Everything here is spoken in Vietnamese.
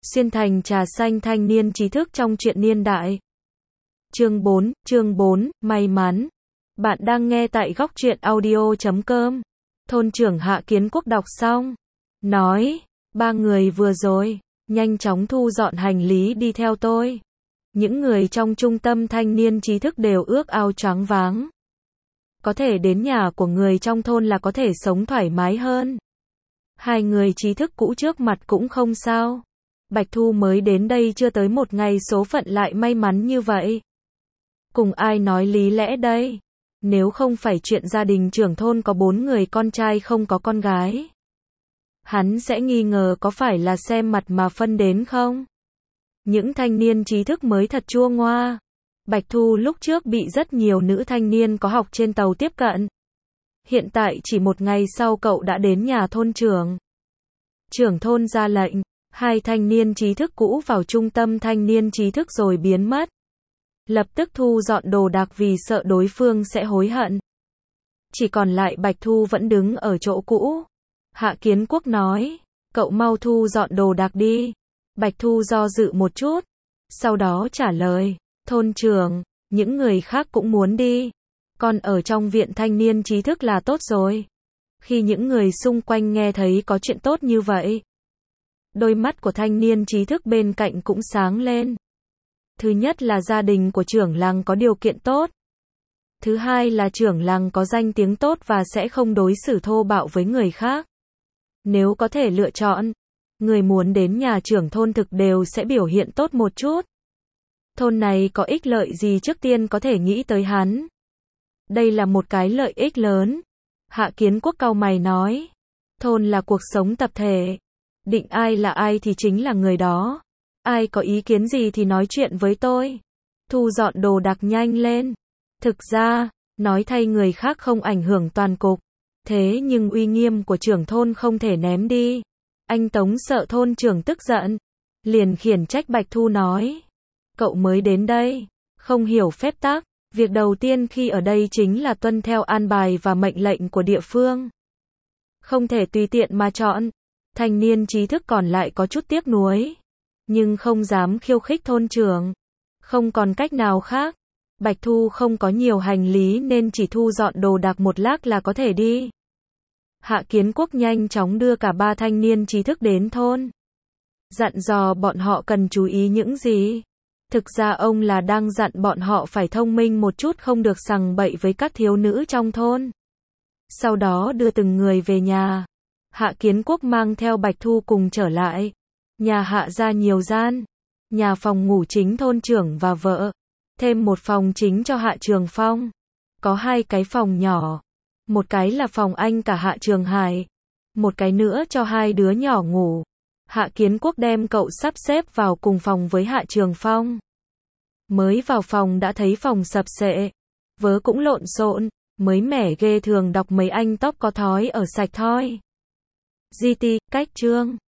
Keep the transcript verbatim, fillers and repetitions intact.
Xuyên thành trà xanh thanh niên trí thức trong truyện niên đại. Chương bốn, chương bốn, may mắn. Bạn đang nghe tại góc truyện audio chấm com. Thôn trưởng Hạ Kiến Quốc đọc xong. Nói, ba người vừa rồi, nhanh chóng thu dọn hành lý đi theo tôi. Những người trong trung tâm thanh niên trí thức đều ước ao choáng váng. Có thể đến nhà của người trong thôn là có thể sống thoải mái hơn. Hai người trí thức cũ trước mặt cũng không sao. Bạch Thu mới đến đây chưa tới một ngày số phận lại may mắn như vậy. Cùng ai nói lý lẽ đây? Nếu không phải chuyện gia đình trưởng thôn có bốn người con trai không có con gái, hắn sẽ nghi ngờ có phải là xem mặt mà phân đến không? Những thanh niên trí thức mới thật chua ngoa. Bạch Thu lúc trước bị rất nhiều nữ thanh niên có học trên tàu tiếp cận. Hiện tại chỉ một ngày sau cậu đã đến nhà thôn trưởng. Trưởng thôn ra lệnh, hai thanh niên trí thức cũ vào trung tâm thanh niên trí thức rồi biến mất. Lập tức thu dọn đồ đạc vì sợ đối phương sẽ hối hận. Chỉ còn lại Bạch Thu vẫn đứng ở chỗ cũ. Hạ Kiến Quốc nói, cậu mau thu dọn đồ đạc đi. Bạch Thu do dự một chút, sau đó trả lời, thôn trưởng, những người khác cũng muốn đi. Con ở trong viện thanh niên trí thức là tốt rồi. Khi những người xung quanh nghe thấy có chuyện tốt như vậy, đôi mắt của thanh niên trí thức bên cạnh cũng sáng lên. Thứ nhất là gia đình của trưởng làng có điều kiện tốt. Thứ hai là trưởng làng có danh tiếng tốt và sẽ không đối xử thô bạo với người khác. Nếu có thể lựa chọn, người muốn đến nhà trưởng thôn thực đều sẽ biểu hiện tốt một chút. Thôn này có ích lợi gì trước tiên có thể nghĩ tới hắn. Đây là một cái lợi ích lớn. Hạ Kiến Quốc cau mày nói, thôn là cuộc sống tập thể. Định ai là ai thì chính là người đó. Ai có ý kiến gì thì nói chuyện với tôi. Thu dọn đồ đạc nhanh lên. Thực ra, nói thay người khác không ảnh hưởng toàn cục. Thế nhưng uy nghiêm của trưởng thôn không thể ném đi. Anh Tống sợ thôn trưởng tức giận. Liền khiển trách Bạch Thu nói. Cậu mới đến đây, không hiểu phép tắc. Việc đầu tiên khi ở đây chính là tuân theo an bài và mệnh lệnh của địa phương. Không thể tùy tiện mà chọn. Thanh niên trí thức còn lại có chút tiếc nuối, nhưng không dám khiêu khích thôn trưởng. Không còn cách nào khác. Bạch Thu không có nhiều hành lý nên chỉ thu dọn đồ đạc một lát là có thể đi. Hạ Kiến Quốc nhanh chóng đưa cả ba thanh niên trí thức đến thôn. Dặn dò bọn họ cần chú ý những gì. Thực ra ông là đang dặn bọn họ phải thông minh một chút, không được sằng bậy với các thiếu nữ trong thôn. Sau đó đưa từng người về nhà. Hạ Kiến Quốc mang theo Bạch Thu cùng trở lại. Nhà Hạ ra nhiều gian. Nhà phòng ngủ chính thôn trưởng và vợ. Thêm một phòng chính cho Hạ Trường Phong. Có hai cái phòng nhỏ. Một cái là phòng anh cả Hạ Trường Hải. Một cái nữa cho hai đứa nhỏ ngủ. Hạ Kiến Quốc đem cậu sắp xếp vào cùng phòng với Hạ Trường Phong. Mới vào phòng đã thấy phòng sập xệ. Vớ cũng lộn xộn. Mới mẻ ghê, thường đọc mấy anh tóc có thói ở sạch thôi. giê tê, cách chương.